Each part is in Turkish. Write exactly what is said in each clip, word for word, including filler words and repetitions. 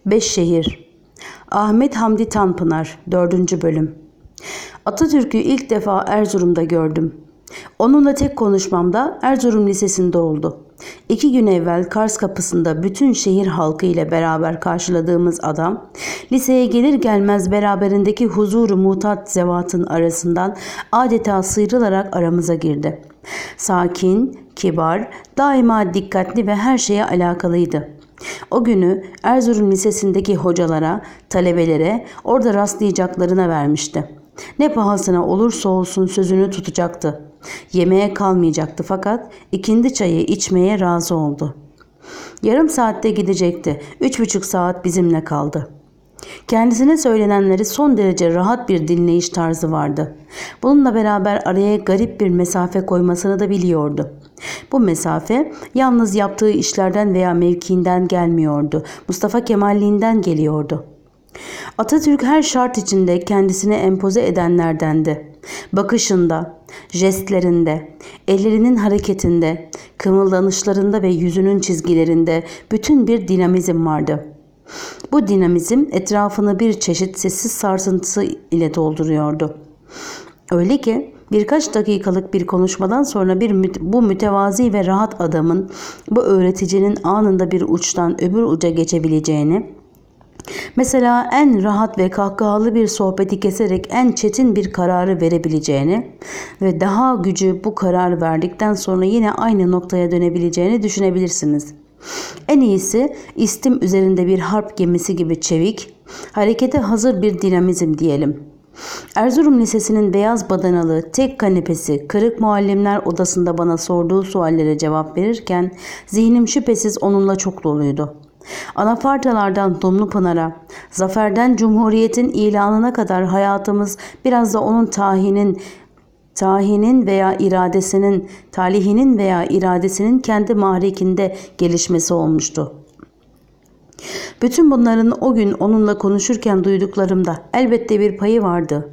Beş Şehir. Ahmet Hamdi Tanpınar. dördüncü bölüm. Atatürk'ü ilk defa Erzurum'da gördüm. Onunla tek konuşmam da Erzurum Lisesi'nde oldu. İki gün evvel Kars kapısında bütün şehir halkı ile beraber karşıladığımız adam, liseye gelir gelmez beraberindeki huzuru mutat zevatın arasından adeta sıyrılarak aramıza girdi. Sakin, kibar, daima dikkatli ve her şeye alakalıydı. O günü Erzurum Lisesi'ndeki hocalara, talebelere orada rastlayacaklarına vermişti. Ne pahasına olursa olsun sözünü tutacaktı. Yemeğe kalmayacaktı fakat ikindi çayı içmeye razı oldu. Yarım saatte gidecekti. Üç buçuk saat bizimle kaldı. Kendisine söylenenleri son derece rahat bir dinleyiş tarzı vardı. Bununla beraber araya garip bir mesafe koymasını da biliyordu. Bu mesafe yalnız yaptığı işlerden veya mevkiinden gelmiyordu. Mustafa Kemalliğinden geliyordu. Atatürk her şart içinde kendisine empoze edenlerdendi. Bakışında, jestlerinde, ellerinin hareketinde, kımıldanışlarında ve yüzünün çizgilerinde bütün bir dinamizm vardı. Bu dinamizm etrafını bir çeşit sessiz sarsıntısı ile dolduruyordu. Öyle ki birkaç dakikalık bir konuşmadan sonra bir müte, bu mütevazi ve rahat adamın, bu öğreticinin anında bir uçtan öbür uca geçebileceğini, mesela en rahat ve kahkahalı bir sohbeti keserek en çetin bir kararı verebileceğini ve daha gücü bu karar verdikten sonra yine aynı noktaya dönebileceğini düşünebilirsiniz. En iyisi istim üzerinde bir harp gemisi gibi çevik, harekete hazır bir dinamizm diyelim. Erzurum Lisesi'nin beyaz badanalı tek kanepesi kırık muallimler odasında bana sorduğu suallere cevap verirken zihnim şüphesiz onunla çok doluydu. Anafartalardan Dumlupınar'a, zaferden Cumhuriyet'in ilanına kadar hayatımız biraz da onun tahinin, tahinin veya iradesinin, talihinin veya iradesinin kendi mahrekinde gelişmesi olmuştu. Bütün bunların o gün onunla konuşurken duyduklarımda elbette bir payı vardı.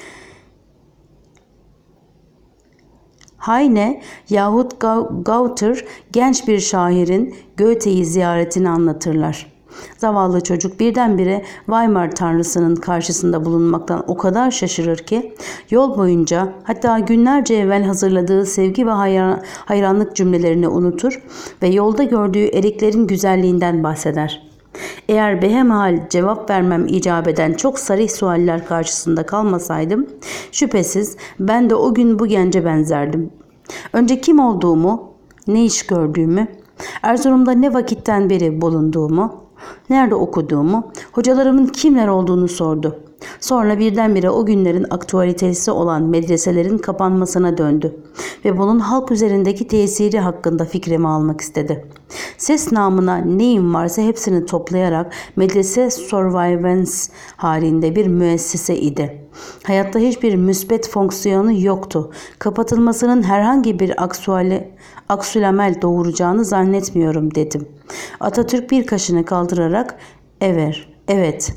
Heine yahut Gauter genç bir şairin Goethe'yi ziyaretini anlatırlar. Zavallı çocuk birdenbire Weimar tanrısının karşısında bulunmaktan o kadar şaşırır ki yol boyunca, hatta günlerce evvel hazırladığı sevgi ve hayranlık cümlelerini unutur ve yolda gördüğü eriklerin güzelliğinden bahseder. Eğer behemhal cevap vermem icap eden çok sarih sualler karşısında kalmasaydım, şüphesiz ben de o gün bu gence benzerdim. Önce kim olduğumu, ne iş gördüğümü, Erzurum'da ne vakitten beri bulunduğumu, nerede okuduğumu, hocalarımın kimler olduğunu sordu. Sonra birdenbire o günlerin aktualitesi olan medreselerin kapanmasına döndü ve bunun halk üzerindeki tesiri hakkında fikrimi almak istedi. Ses namına neyim varsa hepsini toplayarak medrese surveillance halinde bir müessese idi. Hayatta hiçbir müsbet fonksiyonu yoktu. Kapatılmasının herhangi bir aksuali, aksülamel doğuracağını zannetmiyorum dedim. Atatürk bir kaşını kaldırarak evet, evet,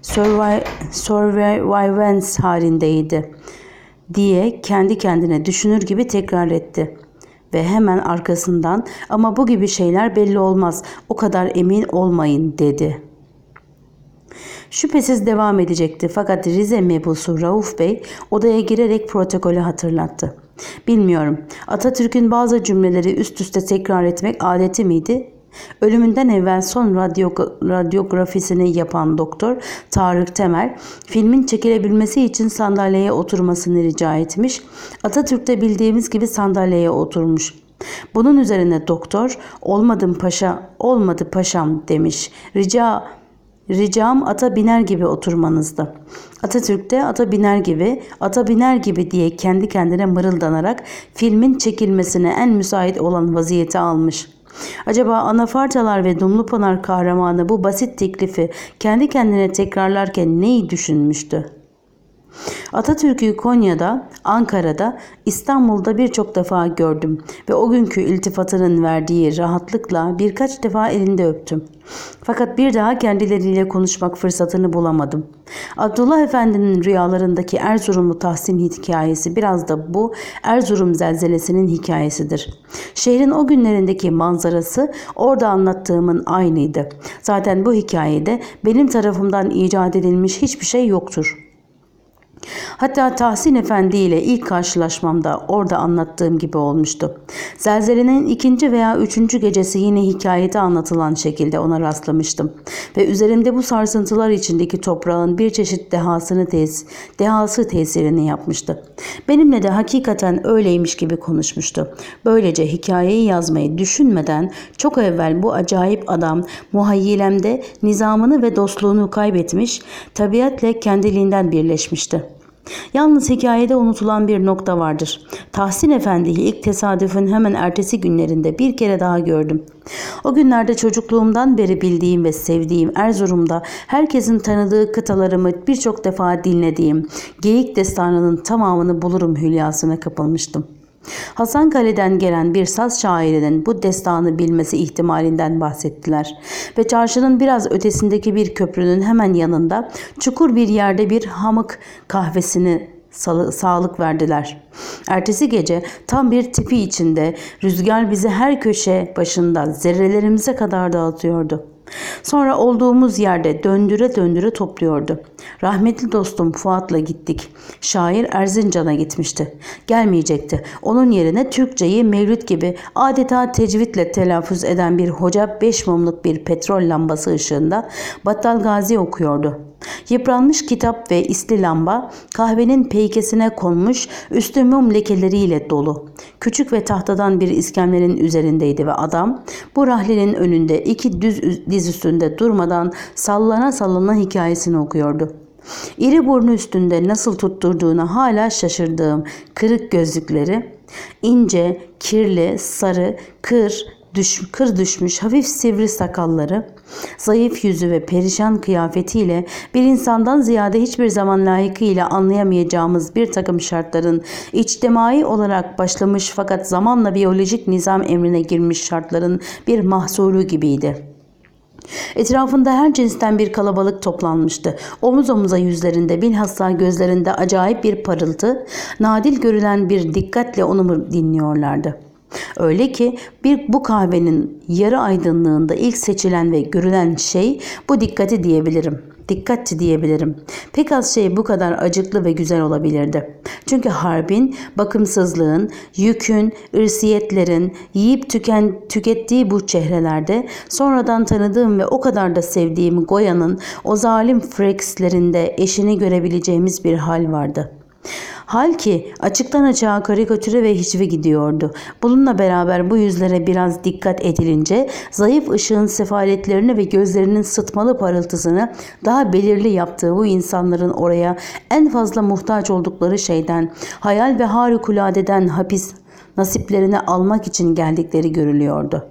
surveillance halindeydi diye kendi kendine düşünür gibi tekrar etti. Ve hemen arkasından ama bu gibi şeyler belli olmaz, o kadar emin olmayın dedi. Şüphesiz devam edecekti fakat Rize mebusu Rauf Bey odaya girerek protokolü hatırlattı. Bilmiyorum, Atatürk'ün bazı cümleleri üst üste tekrar etmek adeti miydi? Ölümünden evvel son radyo, radyografisini yapan doktor Tarık Temel, filmin çekilebilmesi için sandalyeye oturmasını rica etmiş. Atatürk de bildiğimiz gibi sandalyeye oturmuş. Bunun üzerine doktor, "Olmadım paşa, olmadı paşam" demiş. Rica Ricam ata biner gibi oturmanızdı. Atatürk de ata biner gibi, ata biner gibi diye kendi kendine mırıldanarak filmin çekilmesine en müsait olan vaziyeti almış. Acaba Anafartalar ve Dumlupınar kahramanı bu basit teklifi kendi kendine tekrarlarken neyi düşünmüştü? Atatürk'ü Konya'da, Ankara'da, İstanbul'da birçok defa gördüm ve o günkü iltifatının verdiği rahatlıkla birkaç defa elinde öptüm. Fakat bir daha kendileriyle konuşmak fırsatını bulamadım. Abdullah Efendi'nin rüyalarındaki Erzurumlu Tahsin hikayesi biraz da bu Erzurum zelzelesinin hikayesidir. Şehrin o günlerindeki manzarası orada anlattığımın aynıydı. Zaten bu hikayede benim tarafımdan icat edilmiş hiçbir şey yoktur. Hatta Tahsin Efendi ile ilk karşılaşmamda orada anlattığım gibi olmuştu. Zelzelenin ikinci veya üçüncü gecesi yine hikayede anlatılan şekilde ona rastlamıştım. Ve üzerimde bu sarsıntılar içindeki toprağın bir çeşit dehasını tes dehası tesirini yapmıştı. Benimle de hakikaten öyleymiş gibi konuşmuştu. Böylece hikayeyi yazmayı düşünmeden çok evvel bu acayip adam muhayyilemde nizamını ve dostluğunu kaybetmiş, tabiatle kendiliğinden birleşmişti. Yalnız hikayede unutulan bir nokta vardır. Tahsin Efendi'yi ilk tesadüfün hemen ertesi günlerinde bir kere daha gördüm. O günlerde çocukluğumdan beri bildiğim ve sevdiğim Erzurum'da herkesin tanıdığı kıtalarımı birçok defa dinlediğim Geyik Destanı'nın tamamını bulurum hülyasına kapılmıştım. Hasankale'den gelen bir saz şairinin bu destanı bilmesi ihtimalinden bahsettiler ve çarşının biraz ötesindeki bir köprünün hemen yanında çukur bir yerde bir hamık kahvesini sağlık verdiler. Ertesi gece tam bir tipi içinde rüzgar bizi her köşe başında zerrelerimize kadar dağıtıyordu. Sonra olduğumuz yerde döndüre döndüre topluyordu. Rahmetli dostum Fuat'la gittik. Şair Erzincan'a gitmişti. Gelmeyecekti. Onun yerine Türkçeyi Mevlüt gibi adeta tecvidle telaffuz eden bir hoca beş mumluk bir petrol lambası ışığında Battal Gazi okuyordu. Yıpranmış kitap ve isli lamba kahvenin peykesine konmuş, üstü mum lekeleriyle dolu. Küçük ve tahtadan bir iskemlenin üzerindeydi ve adam bu rahlenin önünde iki düz diz üstünde durmadan sallana sallana hikayesini okuyordu. İri burnu üstünde nasıl tutturduğuna hala şaşırdığım kırık gözlükleri, ince, kirli, sarı, kır, Düş, kır düşmüş hafif sivri sakalları, zayıf yüzü ve perişan kıyafetiyle bir insandan ziyade hiçbir zaman layıkıyla anlayamayacağımız bir takım şartların içtimai olarak başlamış fakat zamanla biyolojik nizam emrine girmiş şartların bir mahsulü gibiydi. Etrafında her cinsten bir kalabalık toplanmıştı. Omuz omuza yüzlerinde, bilhassa gözlerinde acayip bir parıltı, nadil görülen bir dikkatle onu dinliyorlardı. Öyle ki bir bu kahvenin yarı aydınlığında ilk seçilen ve görülen şey bu dikkati diyebilirim. Dikkatçi diyebilirim. Pek az şey bu kadar acıklı ve güzel olabilirdi. Çünkü harbin, bakımsızlığın, yükün, irsiyetlerin yiyip tüken, tükettiği bu çehrelerde sonradan tanıdığım ve o kadar da sevdiğim Goya'nın o zalim frekslerinde eşini görebileceğimiz bir hal vardı. Hal ki açıktan açığa karikatüre ve hicve gidiyordu. Bununla beraber bu yüzlere biraz dikkat edilince zayıf ışığın sefaletlerini ve gözlerinin sıtmalı parıltısını daha belirli yaptığı bu insanların oraya en fazla muhtaç oldukları şeyden, hayal ve harikuladeden hapis nasiplerini almak için geldikleri görülüyordu.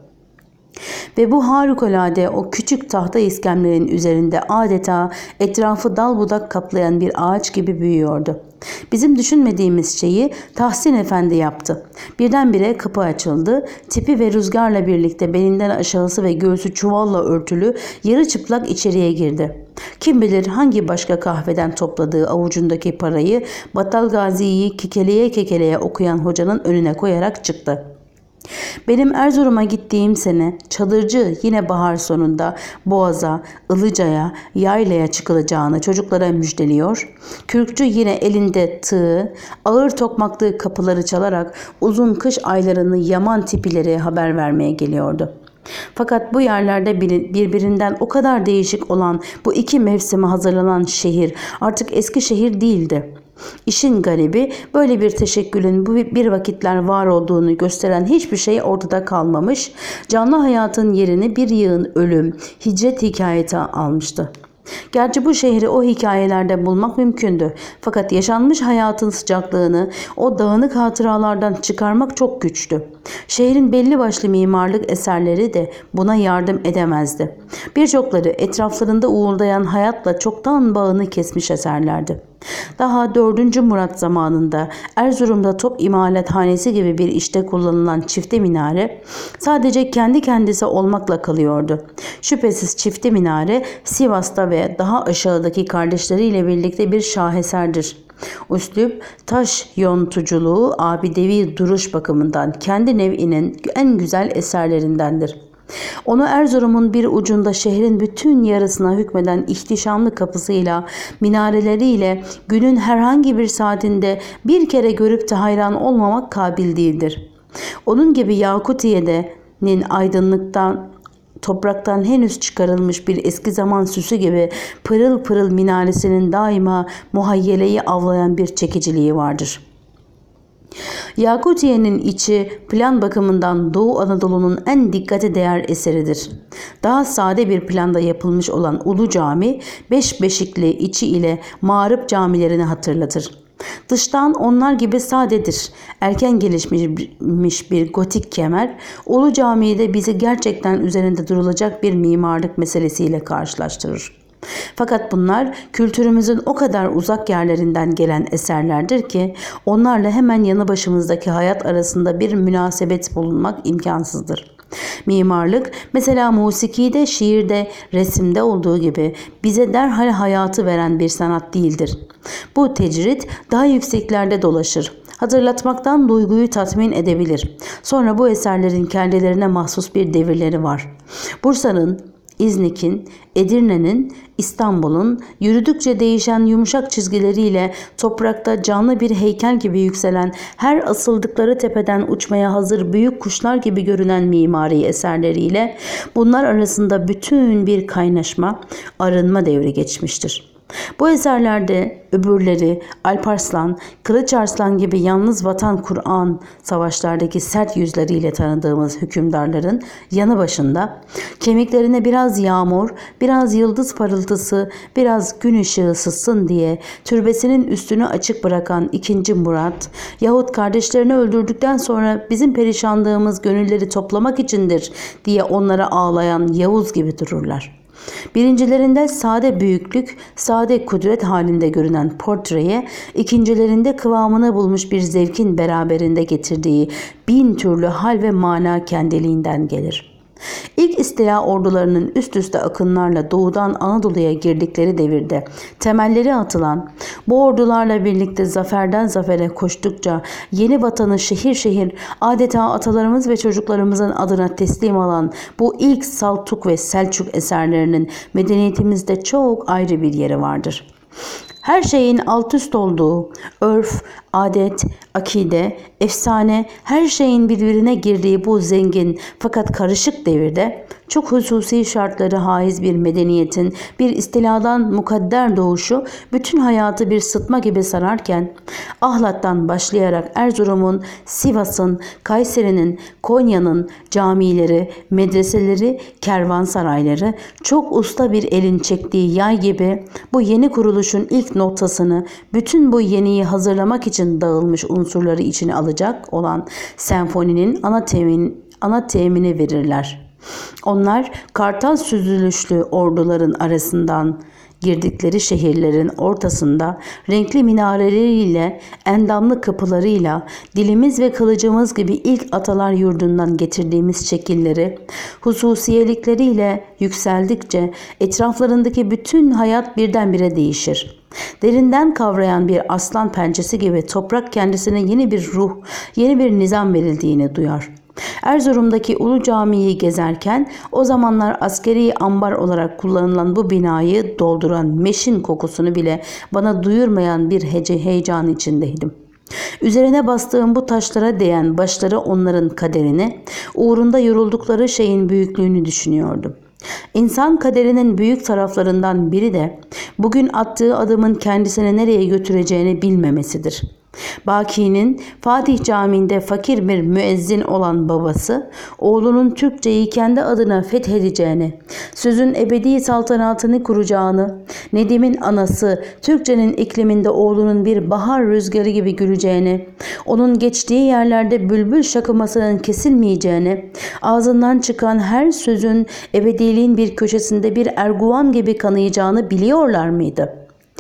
Ve bu harikulade o küçük tahta iskemlerin üzerinde adeta etrafı dal budak kaplayan bir ağaç gibi büyüyordu. Bizim düşünmediğimiz şeyi Tahsin Efendi yaptı. Birdenbire kapı açıldı. Tipi ve rüzgarla birlikte belinden aşağısı ve göğsü çuvalla örtülü yarı çıplak içeriye girdi. Kim bilir hangi başka kahveden topladığı avucundaki parayı Battal Gazi'yi kekeleye kekeleye okuyan hocanın önüne koyarak çıktı. Benim Erzurum'a gittiğim sene çadırcı yine bahar sonunda Boğaz'a, Ilıca'ya, Yayla'ya çıkılacağını çocuklara müjdeliyor. Kürkçü yine elinde tığ, ağır tokmaklı kapıları çalarak uzun kış aylarını yaman tipileri haber vermeye geliyordu. Fakat bu yerlerde birbirinden o kadar değişik olan bu iki mevsime hazırlanan şehir artık eski şehir değildi. İşin garibi böyle bir teşekkülün bu bir vakitler var olduğunu gösteren hiçbir şey ortada kalmamış, canlı hayatın yerini bir yığın ölüm, hicret hikayeti almıştı. Gerçi bu şehri o hikayelerde bulmak mümkündü. Fakat yaşanmış hayatın sıcaklığını o dağınık hatıralardan çıkarmak çok güçtü. Şehrin belli başlı mimarlık eserleri de buna yardım edemezdi. Birçokları etraflarında uğuldayan hayatla çoktan bağını kesmiş eserlerdi. Daha dördüncü Murat zamanında Erzurum'da top imalathanesi gibi bir işte kullanılan çifte minare sadece kendi kendisi olmakla kalıyordu. Şüphesiz çifte minare Sivas'ta ve daha aşağıdaki kardeşleriyle birlikte bir şaheserdir. Üslup, taş yontuculuğu, abidevi duruş bakımından kendi nev'inin en güzel eserlerindendir. Onu Erzurum'un bir ucunda şehrin bütün yarısına hükmeden ihtişamlı kapısıyla, minareleriyle günün herhangi bir saatinde bir kere görüp de hayran olmamak kabil değildir. Onun gibi Yakutiye'nin aydınlıktan, topraktan henüz çıkarılmış bir eski zaman süsü gibi pırıl pırıl minaresinin daima muhayyeleyi avlayan bir çekiciliği vardır. Yakutiye'nin içi plan bakımından Doğu Anadolu'nun en dikkate değer eseridir. Daha sade bir planda yapılmış olan Ulu Cami, beş beşikli içi ile mağrip camilerini hatırlatır. Dıştan onlar gibi sadedir. Erken gelişmiş bir gotik kemer, Ulu Cami'yi de bizi gerçekten üzerinde durulacak bir mimarlık meselesiyle karşılaştırır. Fakat bunlar kültürümüzün o kadar uzak yerlerinden gelen eserlerdir ki onlarla hemen yanı başımızdaki hayat arasında bir münasebet bulunmak imkansızdır. Mimarlık, mesela musikide, şiirde, resimde olduğu gibi bize derhal hayatı veren bir sanat değildir. Bu tecrit daha yükseklerde dolaşır. Hatırlatmaktan duyguyu tatmin edebilir. Sonra bu eserlerin kendilerine mahsus bir devirleri var. Bursa'nın, İznik'in, Edirne'nin, İstanbul'un yürüdükçe değişen yumuşak çizgileriyle toprakta canlı bir heykel gibi yükselen, her asıldıkları tepeden uçmaya hazır büyük kuşlar gibi görünen mimari eserleriyle bunlar arasında bütün bir kaynaşma, arınma devri geçmiştir. Bu eserlerde öbürleri Alparslan, Kılıç Arslan gibi yalnız vatan Kur'an savaşlardaki sert yüzleriyle tanıdığımız hükümdarların yanı başında kemiklerine biraz yağmur, biraz yıldız parıltısı, biraz gün ışığı sızsın diye türbesinin üstünü açık bırakan ikinci Murat yahut kardeşlerini öldürdükten sonra bizim perişanlığımız gönülleri toplamak içindir diye onlara ağlayan Yavuz gibi dururlar. Birincilerinde sade büyüklük, sade kudret halinde görünen portreye, ikincilerinde kıvamını bulmuş bir zevkin beraberinde getirdiği bin türlü hal ve mana kendiliğinden gelir. İlk istila ordularının üst üste akınlarla doğudan Anadolu'ya girdikleri devirde temelleri atılan, bu ordularla birlikte zaferden zafere koştukça yeni vatanı şehir şehir adeta atalarımız ve çocuklarımızın adına teslim alan bu ilk Saltuk ve Selçuk eserlerinin medeniyetimizde çok ayrı bir yeri vardır. Her şeyin alt üst olduğu, örf, adet, akide, efsane, her şeyin birbirine girdiği bu zengin fakat karışık devirde çok hususi şartları haiz bir medeniyetin bir istiladan mukadder doğuşu bütün hayatı bir sıtma gibi sararken, Ahlat'tan başlayarak Erzurum'un, Sivas'ın, Kayseri'nin, Konya'nın camileri, medreseleri, kervansarayları çok usta bir elin çektiği yay gibi bu yeni kuruluşun ilk noktasını bütün bu yeniyi hazırlamak için dağılmış unsurları içine alacak olan senfoninin ana temin, ana temini verirler. Onlar kartal süzülüşlü orduların arasından girdikleri şehirlerin ortasında renkli minareleriyle, endamlı kapılarıyla, dilimiz ve kılıcımız gibi ilk atalar yurdundan getirdiğimiz şekilleri, hususiyelikleriyle yükseldikçe etraflarındaki bütün hayat birdenbire değişir. Derinden kavrayan bir aslan pençesi gibi toprak kendisine yeni bir ruh, yeni bir nizam verildiğini duyar. Erzurum'daki Ulu Cami'yi gezerken o zamanlar askeri ambar olarak kullanılan bu binayı dolduran meşin kokusunu bile bana duyurmayan bir hece heyecan içindeydim. Üzerine bastığım bu taşlara değen başları onların kaderini, uğrunda yoruldukları şeyin büyüklüğünü düşünüyordum. İnsan kaderinin büyük taraflarından biri de bugün attığı adımın kendisini nereye götüreceğini bilmemesidir. Baki'nin Fatih Camii'nde fakir bir müezzin olan babası, oğlunun Türkçeyi kendi adına fethedeceğini, sözün ebedi saltanatını kuracağını, Nedim'in anası Türkçenin ikliminde oğlunun bir bahar rüzgarı gibi güleceğini, onun geçtiği yerlerde bülbül şakımasının kesilmeyeceğini, ağzından çıkan her sözün ebediliğin bir köşesinde bir erguvan gibi kanayacağını biliyorlar mıydı?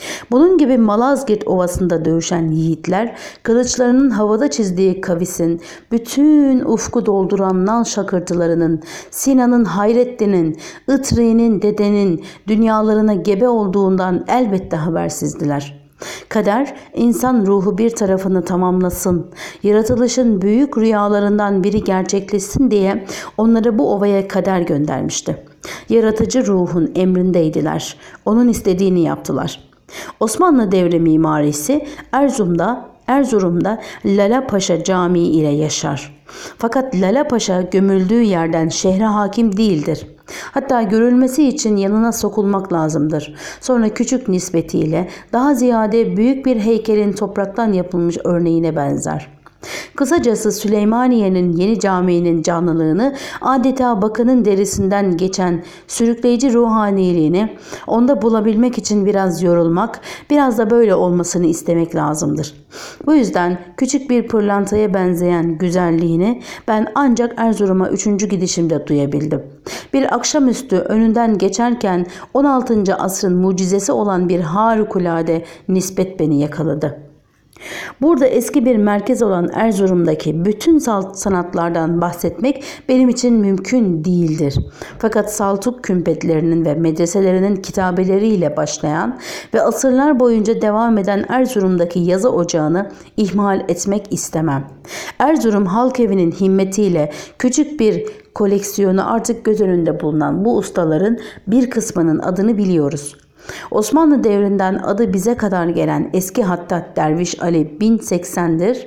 Bunun gibi Malazgirt Ovası'nda dövüşen yiğitler, kılıçlarının havada çizdiği kavisin, bütün ufku dolduran nal şakırtılarının, Sinan'ın, Hayrettin'in, Itri'nin, Dede'nin dünyalarına gebe olduğundan elbette habersizdiler. Kader, insan ruhu bir tarafını tamamlasın, yaratılışın büyük rüyalarından biri gerçekleşsin diye onları bu ovaya kader göndermişti. Yaratıcı ruhun emrindeydiler. Onun istediğini yaptılar. Osmanlı devri mimarisi Erzurum'da, Erzurum'da Lala Paşa Camii ile yaşar. Fakat Lala Paşa gömüldüğü yerden şehre hakim değildir. Hatta görülmesi için yanına sokulmak lazımdır. Sonra küçük nispetiyle daha ziyade büyük bir heykelin topraktan yapılmış örneğine benzer. Kısacası Süleymaniye'nin yeni caminin canlılığını, adeta bakının derisinden geçen sürükleyici ruhaniliğini onda bulabilmek için biraz yorulmak, biraz da böyle olmasını istemek lazımdır. Bu yüzden küçük bir pırlantaya benzeyen güzelliğini ben ancak Erzurum'a üçüncü gidişimde duyabildim. Bir akşamüstü önünden geçerken on altıncı asrın mucizesi olan bir harikulade nispet beni yakaladı. Burada eski bir merkez olan Erzurum'daki bütün sanatlardan bahsetmek benim için mümkün değildir. Fakat Saltuk kümpetlerinin ve medreselerinin kitabeleriyle başlayan ve asırlar boyunca devam eden Erzurum'daki yazı ocağını ihmal etmek istemem. Erzurum Halk Evi'nin himmetiyle küçük bir koleksiyonu artık göz önünde bulunan bu ustaların bir kısmının adını biliyoruz. Osmanlı devrinden adı bize kadar gelen eski hattat Derviş Ali bin seksendir.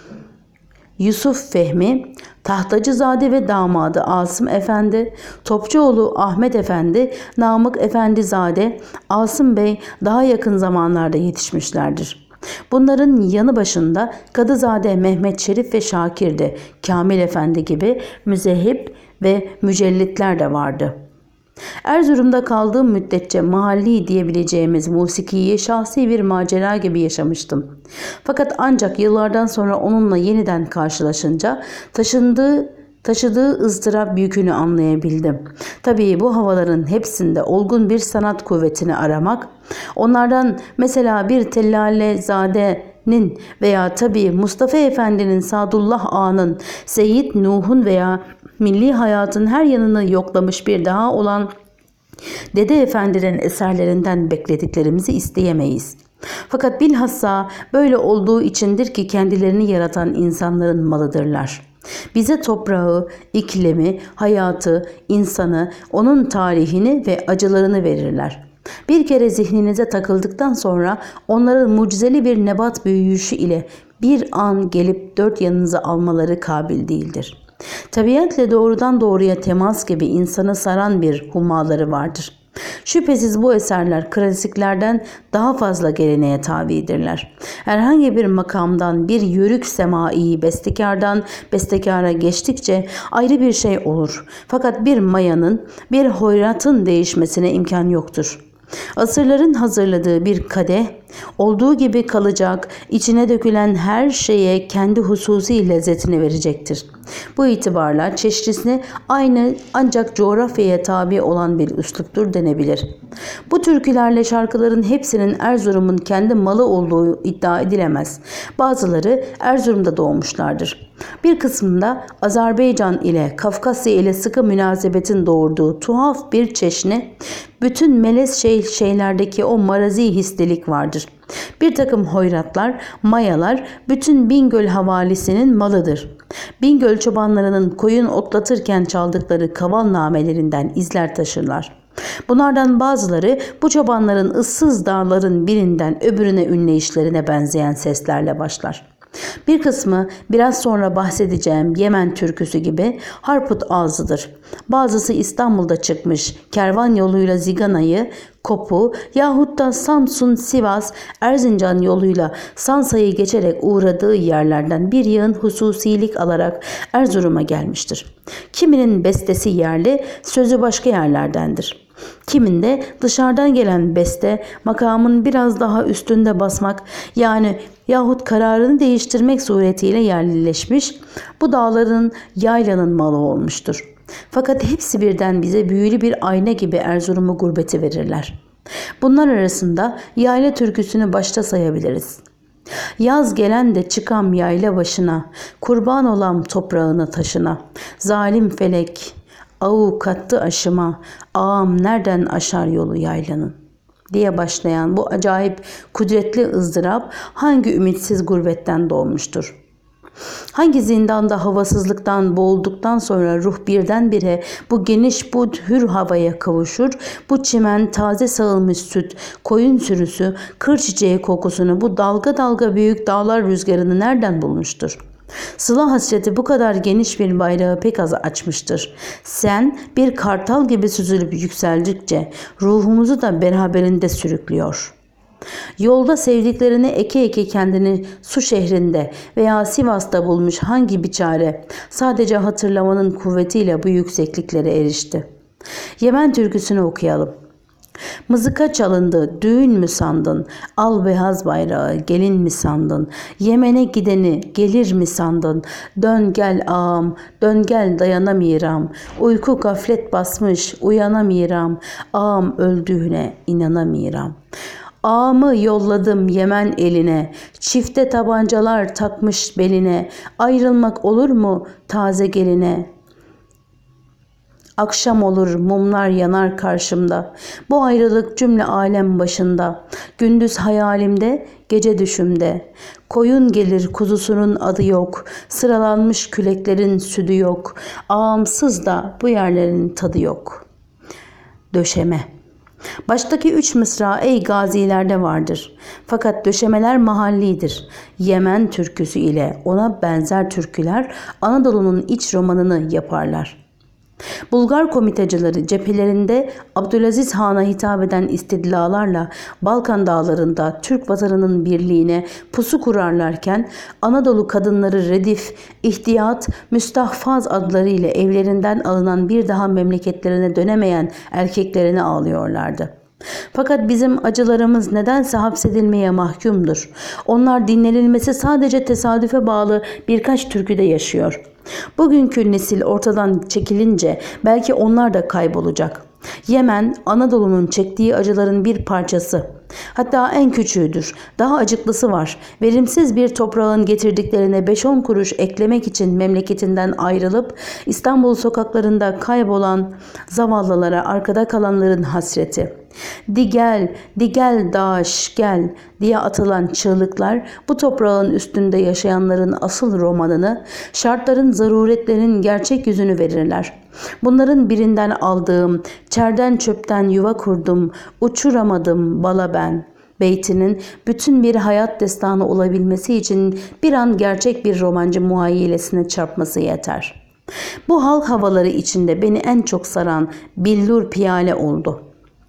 Yusuf Fehmi, Tahtacızade ve damadı Asım Efendi, Topçuoğlu Ahmet Efendi, Namık Efendizade, Asım Bey daha yakın zamanlarda yetişmişlerdir. Bunların yanı başında Kadızade Mehmet Şerif ve Şakir'de, Kamil Efendi gibi müzehip ve mücellitler de vardı. Erzurum'da kaldığım müddetçe mahalli diyebileceğimiz musikiyi şahsi bir macera gibi yaşamıştım. Fakat ancak yıllardan sonra onunla yeniden karşılaşınca taşındığı, taşıdığı ızdırap yükünü anlayabildim. Tabii bu havaların hepsinde olgun bir sanat kuvvetini aramak, onlardan mesela bir Tellalezade'nin veya tabii Mustafa Efendi'nin, Sadullah Ağa'nın, Seyyid Nuh'un veya milli hayatın her yanını yoklamış bir daha olan Dede Efendi'nin eserlerinden beklediklerimizi isteyemeyiz. Fakat bilhassa böyle olduğu içindir ki kendilerini yaratan insanların malıdırlar. Bize toprağı, iklimi, hayatı, insanı, onun tarihini ve acılarını verirler. Bir kere zihninize takıldıktan sonra onların mucizeli bir nebat büyüyüşü ile bir an gelip dört yanınıza almaları kabil değildir. Tabiatle doğrudan doğruya temas gibi insanı saran bir hummaları vardır. Şüphesiz bu eserler klasiklerden daha fazla geleneğe tabidirler. Herhangi bir makamdan, bir yörük semai bestekardan bestekara geçtikçe ayrı bir şey olur. Fakat bir mayanın, bir hoyratın değişmesine imkan yoktur. Asırların hazırladığı bir kadeh olduğu gibi kalacak, içine dökülen her şeye kendi hususi lezzetini verecektir. Bu itibarla çeşnisine aynı ancak coğrafyaya tabi olan bir üsluptur denebilir. Bu türkülerle şarkıların hepsinin Erzurum'un kendi malı olduğu iddia edilemez. Bazıları Erzurum'da doğmuşlardır. Bir kısmında Azerbaycan ile Kafkasya ile sıkı münasebetin doğurduğu tuhaf bir çeşni, bütün melez şey, şeylerdeki o marazi histelik vardır. Bir takım hoyratlar, mayalar bütün Bingöl havalisinin malıdır. Bingöl çobanlarının koyun otlatırken çaldıkları kaval namelerinden izler taşırlar. Bunlardan bazıları bu çobanların ıssız dağların birinden öbürüne ünleyişlerine benzeyen seslerle başlar. Bir kısmı biraz sonra bahsedeceğim Yemen türküsü gibi Harput ağzıdır. Bazısı İstanbul'da çıkmış kervan yoluyla Zigana'yı, Kop'u yahut da Samsun, Sivas, Erzincan yoluyla Sansa'yı geçerek uğradığı yerlerden bir yığın hususilik alarak Erzurum'a gelmiştir. Kiminin bestesi yerli, sözü başka yerlerdendir. Kiminde dışarıdan gelen beste makamın biraz daha üstünde basmak yani yahut kararını değiştirmek suretiyle yerlileşmiş, bu dağların, yaylanın malı olmuştur. Fakat hepsi birden bize büyülü bir ayna gibi Erzurum'u gurbeti verirler. Bunlar arasında yayla türküsünü başta sayabiliriz. Yaz gelen de çıkam yayla başına, kurban olam toprağına taşına. Zalim felek, avu kattı aşıma, ağam nereden aşar yolu yaylanın diye başlayan bu acayip kudretli ızdırap hangi ümitsiz gurbetten doğmuştur? Hangi zindanda havasızlıktan boğulduktan sonra ruh birdenbire bu geniş, bu hür havaya kavuşur, bu çimen, taze sağılmış süt, koyun sürüsü, kır çiçeği kokusunu, bu dalga dalga büyük dağlar rüzgarını nereden bulmuştur? Sıla hasreti bu kadar geniş bir bayrağı pek az açmıştır. Sen bir kartal gibi süzülüp yükseldikçe ruhumuzu da beraberinde sürüklüyor. Yolda sevdiklerini eke eke kendini su şehrinde veya Sivas'ta bulmuş hangi biçare sadece hatırlamanın kuvvetiyle bu yüksekliklere erişti? Yemen türküsünü okuyalım. Mızıka çalındı, düğün mü sandın? Al beyaz bayrağı, gelin mi sandın? Yemen'e gideni gelir mi sandın? Dön gel ağam, dön gel dayanamıram. Uyku gaflet basmış, uyanamıram. Ağam öldüğüne inanamıram. Ağamı yolladım Yemen eline, çifte tabancalar takmış beline. Ayrılmak olur mu taze geline? Akşam olur mumlar yanar karşımda. Bu ayrılık cümle alem başında. Gündüz hayalimde, gece düşümde. Koyun gelir kuzusunun adı yok. Sıralanmış küleklerin südü yok. Ağamsız da bu yerlerin tadı yok. Döşeme. Baştaki üç mısra ey gazilerde vardır. Fakat döşemeler mahallidir. Yemen türküsü ile ona benzer türküler Anadolu'nun iç romanını yaparlar. Bulgar komitacıları cephelerinde Abdülaziz Han'a hitap eden istidlalarla Balkan dağlarında Türk vatanının birliğine pusu kurarlarken Anadolu kadınları redif, ihtiyat, müstahfaz adlarıyla evlerinden alınan bir daha memleketlerine dönemeyen erkeklerine ağlıyorlardı. Fakat bizim acılarımız nedense hapsedilmeye mahkumdur. Onlar dinlenilmesi sadece tesadüfe bağlı birkaç türküde yaşıyor. Bugünkü nesil ortadan çekilince belki onlar da kaybolacak. Yemen, Anadolu'nun çektiği acıların bir parçası. Hatta en küçüğüdür. Daha acıklısı var. Verimsiz bir toprağın getirdiklerine beş on kuruş eklemek için memleketinden ayrılıp İstanbul sokaklarında kaybolan zavallılara arkada kalanların hasreti. Di gel, di gel daş gel diye atılan çığlıklar bu toprağın üstünde yaşayanların asıl romanını, şartların, zaruretlerin gerçek yüzünü verirler. Bunların birinden aldığım, çerden çöpten yuva kurdum, uçuramadım bala ben beytinin bütün bir hayat destanı olabilmesi için bir an gerçek bir romancı muayyilesine çarpması yeter. Bu halk havaları içinde beni en çok saran billur piyale oldu.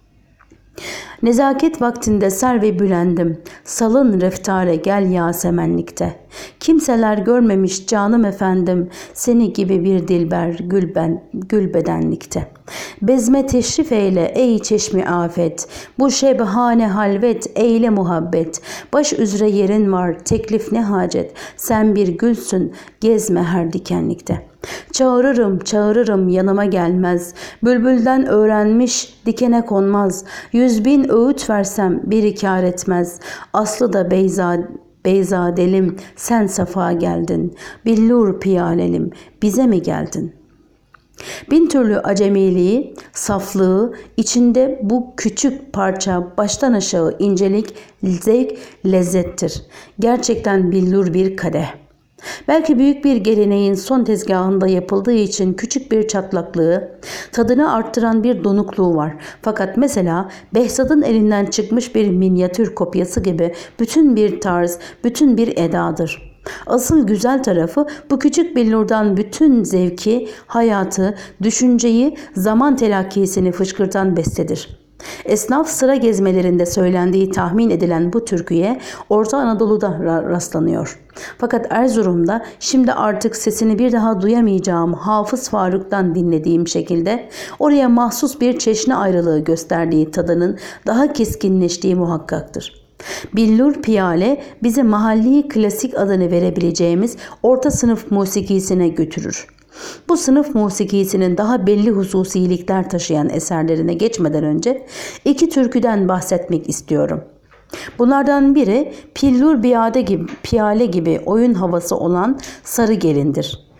Nezaket vaktinde serve bülendim, salın reftare gel Yasemenlikte. Kimseler görmemiş canım efendim, seni gibi bir dilber gül, ben, gül bedenlikte. Bezme teşrif eyle ey çeşmi afet, bu şebhane halvet eyle muhabbet. Baş üzere yerin var, teklif ne hacet, sen bir gülsün, gezme her dikenlikte. Çağırırım, çağırırım yanıma gelmez. Bülbülden öğrenmiş dikene konmaz. Yüz bin öğüt versem biri kâr etmez. Aslı da Beyza, Beyzadelim sen safa geldin. Billur piyalelim bize mi geldin? Bin türlü acemiliği, saflığı, içinde bu küçük parça baştan aşağı incelik, zevk, lezzettir. Gerçekten billur bir kadeh. Belki büyük bir geleneğin son tezgahında yapıldığı için küçük bir çatlaklığı, tadını arttıran bir donukluğu var. Fakat mesela Behzat'ın elinden çıkmış bir minyatür kopyası gibi bütün bir tarz, bütün bir edadır. Asıl güzel tarafı bu küçük billurdan bütün zevki, hayatı, düşünceyi, zaman telakkisini fışkırtan bestedir. Esnaf sıra gezmelerinde söylendiği tahmin edilen bu türküye Orta Anadolu'da rastlanıyor. Fakat Erzurum'da şimdi artık sesini bir daha duyamayacağım Hafız Faruk'tan dinlediğim şekilde oraya mahsus bir çeşni ayrılığı gösterdiği tadının daha keskinleştiği muhakkaktır. Billur piyale bizi mahalli klasik adını verebileceğimiz orta sınıf musikisine götürür. Bu sınıf musikisinin daha belli hususilikler taşıyan eserlerine geçmeden önce iki türküden bahsetmek istiyorum. Bunlardan biri Pillur Biyade gibi, Piyale gibi oyun havası olan Sarı Gelin'dir.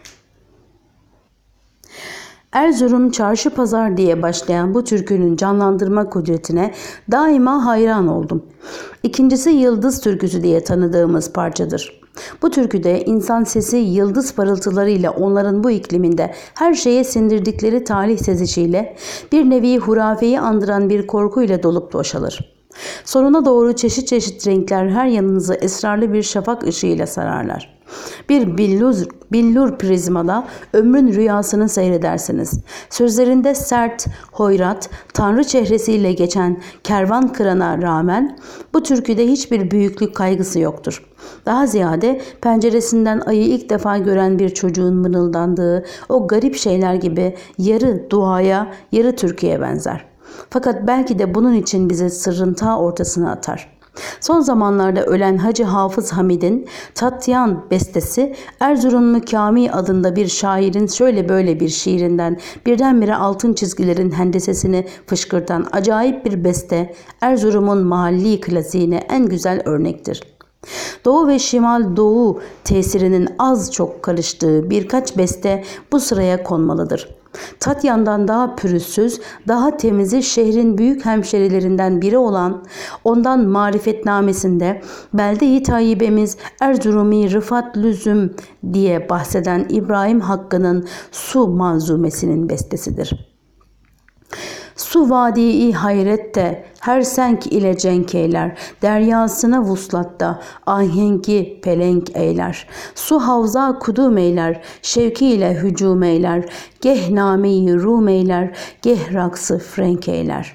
Erzurum Çarşı Pazar diye başlayan bu türkünün canlandırma kudretine daima hayran oldum. İkincisi Yıldız Türküsü diye tanıdığımız parçadır. Bu türküde insan sesi yıldız parıltılarıyla onların bu ikliminde her şeye sindirdikleri talih sezişiyle bir nevi hurafeyi andıran bir korkuyla dolup boşalır. Sonuna doğru çeşit çeşit renkler her yanınızı esrarlı bir şafak ışığıyla sararlar. Bir billur, billur prizmada ömrün rüyasını seyredersiniz. Sözlerinde sert, hoyrat, tanrı çehresiyle geçen kervan kırana rağmen bu türküde hiçbir büyüklük kaygısı yoktur. Daha ziyade penceresinden ayı ilk defa gören bir çocuğun mırıldandığı o garip şeyler gibi yarı duaya, yarı türküye benzer. Fakat belki de bunun için bizi sırrın ta ortasına atar. Son zamanlarda ölen Hacı Hafız Hamid'in Tatyan bestesi Erzurumlu Kami adında bir şairin şöyle böyle bir şiirinden birdenbire altın çizgilerin hendesesini fışkırtan acayip bir beste Erzurum'un mahalli klasiğine en güzel örnektir. Doğu ve Şimal Doğu tesirinin az çok karıştığı birkaç beste bu sıraya konmalıdır. Tatyan'dan daha pürüzsüz, daha temizi şehrin büyük hemşerilerinden biri olan ondan marifetnamesinde belde-i tayyibemiz Erzurumi Rıfat Lüzüm diye bahseden İbrahim Hakkı'nın Su manzumesinin bestesidir. Su vadi-i hayrette her senk ile cenk eyler, deryasına vuslatta ahengi pelenk eyler. Su havza kudum eyler, şevkiyle hücum eyler, geh name-i rum eyler, geh raksı frenk eyler.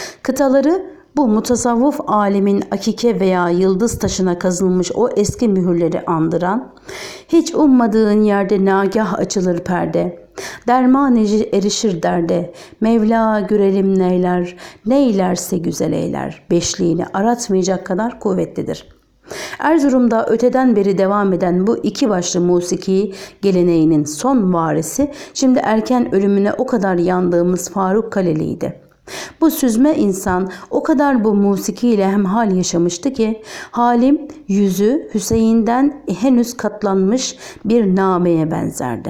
Kıtaları bu mutasavvuf alemin akike veya yıldız taşına kazılmış o eski mühürleri andıran, hiç ummadığın yerde nagah açılır perde, derman erişir derde, Mevla görelim neyler, neylerse güzel eyler, beşliğini aratmayacak kadar kuvvetlidir. Erzurum'da öteden beri devam eden bu iki başlı musiki geleneğinin son varisi, şimdi erken ölümüne o kadar yandığımız Faruk Kaleli'ydi. Bu süzme insan o kadar bu musikiyle hemhal yaşamıştı ki halim yüzü Hüseyin'den henüz katlanmış bir nameye benzerdi.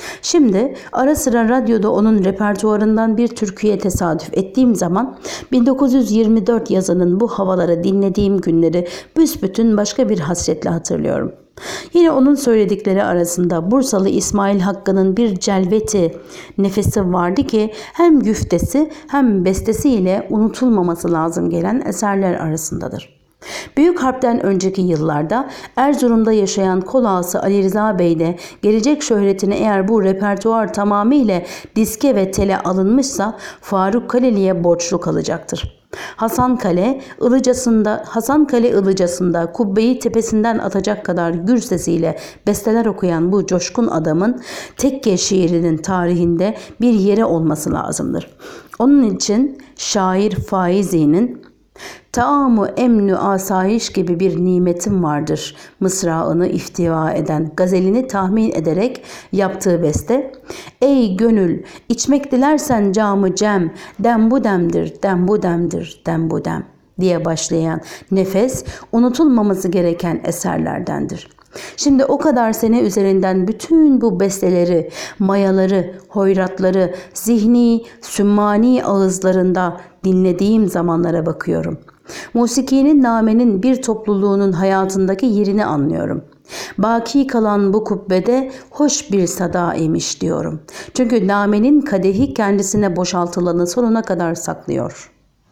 Şimdi ara sıra radyoda onun repertuarından bir türküye tesadüf ettiğim zaman bin dokuz yüz yirmi dört yazının bu havaları dinlediğim günleri büsbütün başka bir hasretle hatırlıyorum. Yine onun söyledikleri arasında Bursalı İsmail Hakkı'nın bir celveti nefesi vardı ki hem güftesi hem bestesiyle unutulmaması lazım gelen eserler arasındadır. Büyük Harp'ten önceki yıllarda Erzurum'da yaşayan kol ağası Ali Rıza Bey de gelecek şöhretini eğer bu repertuar tamamıyla diske ve tele alınmışsa Faruk Kaleli'ye borçlu kalacaktır. Hasan Kale ılıcasında Hasan Kale ılıcasında kubbeyi tepesinden atacak kadar gür sesiyle besteler okuyan bu coşkun adamın tekke şiirinin tarihinde bir yeri olması lazımdır. Onun için şair Faizi'nin "Taamu emnü asayiş gibi bir nimetim vardır" mısrağını ihtiva eden gazelini tahmin ederek yaptığı beste, "Ey gönül, içmek dilersen camı cem, dem bu demdir, dem bu demdir, dem bu dem" diye başlayan nefes unutulmaması gereken eserlerdendir. Şimdi o kadar sene üzerinden bütün bu besteleri, mayaları, hoyratları, zihni, sümmani ağızlarında dinlediğim zamanlara bakıyorum. Musikinin namenin bir topluluğunun hayatındaki yerini anlıyorum. Baki kalan bu kubbede hoş bir sada imiş diyorum. Çünkü namenin kadehi kendisine boşaltılanı sonuna kadar saklıyor.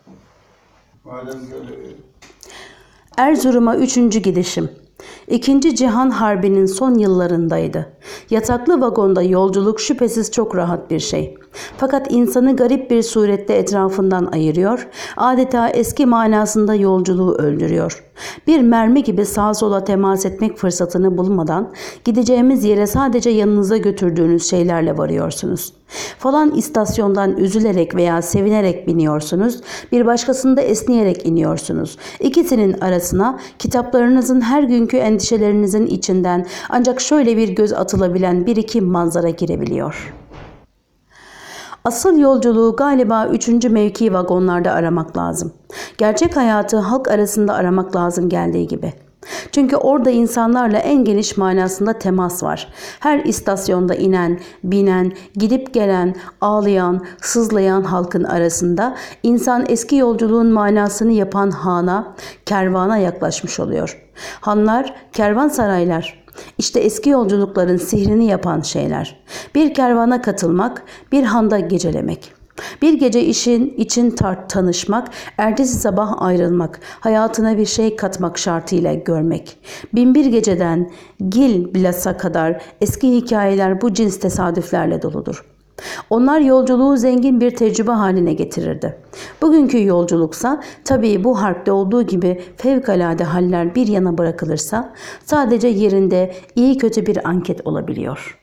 Erzurum'a üçüncü gidişim. İkinci Cihan Harbi'nin son yıllarındaydı. Yataklı vagonda yolculuk şüphesiz çok rahat bir şey. Fakat insanı garip bir surette etrafından ayırıyor, adeta eski manasında yolculuğu öldürüyor. Bir mermi gibi sağa sola temas etmek fırsatını bulmadan gideceğimiz yere sadece yanınıza götürdüğünüz şeylerle varıyorsunuz. Falan istasyondan üzülerek veya sevinerek biniyorsunuz, bir başkasında esneyerek iniyorsunuz. İkisinin arasına kitaplarınızın her günkü endişelerinizin içinden ancak şöyle bir göz atılabilen bir iki manzara girebiliyor. Asıl yolculuğu galiba üçüncü mevki vagonlarda aramak lazım. Gerçek hayatı halk arasında aramak lazım geldiği gibi. Çünkü orada insanlarla en geniş manasında temas var. Her istasyonda inen, binen, gidip gelen, ağlayan, sızlayan halkın arasında insan eski yolculuğun manasını yapan hana, kervana yaklaşmış oluyor. Hanlar, kervansaraylar. İşte eski yolculukların sihrini yapan şeyler. Bir kervana katılmak, bir handa gecelemek. Bir gece işin için tart tanışmak, ertesi sabah ayrılmak, hayatına bir şey katmak şartıyla görmek. Binbir geceden Gil Blas'a kadar eski hikayeler bu cins tesadüflerle doludur. Onlar yolculuğu zengin bir tecrübe haline getirirdi. Bugünkü yolculuksa tabii bu harpte olduğu gibi fevkalade haller bir yana bırakılırsa sadece yerinde iyi kötü bir anket olabiliyor.